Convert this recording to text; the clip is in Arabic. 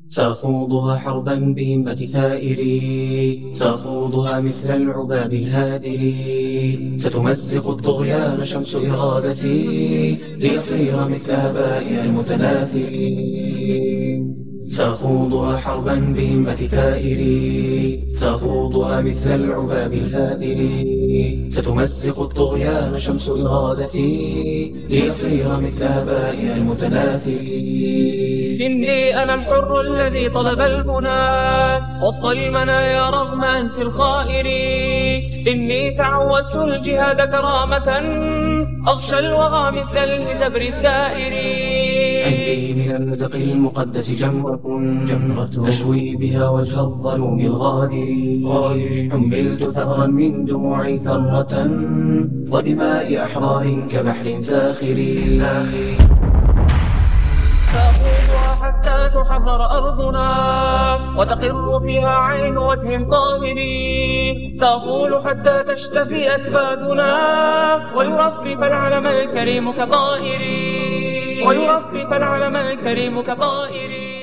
سأخوضها حربا بهمة ثائري، سأخوضها مثل العباب الهادري، ستمزق الطغيان شمس إرادتي ليصير مثل هبائها المتناثر. سأخوضها حربا بهمة ثائري، سأخوضها مثل العباب الهادري، ستمزق الطغيان شمس إرادتي ليصير مثل هبائها المتناثر. إني أنا الحر الذي طلب المنى وسط المنايا رغم أنف الخائر. إني تعودت الجهاد كرامة أغشى الوغى مثل الهزبر الزائر. عندي من النزق المقدس جمرة أشوي بها وجه الظلوم الغادر. حملت ثغرا من دموع ثرة ودماء أحرار كبحر زاخر. سأخوضها حتى تحرر أرضنا وتقر فيها عين وجه طاهر. سأصول حتى تشتفي أكبادنا ويرفرف العلم الكريم كطائر.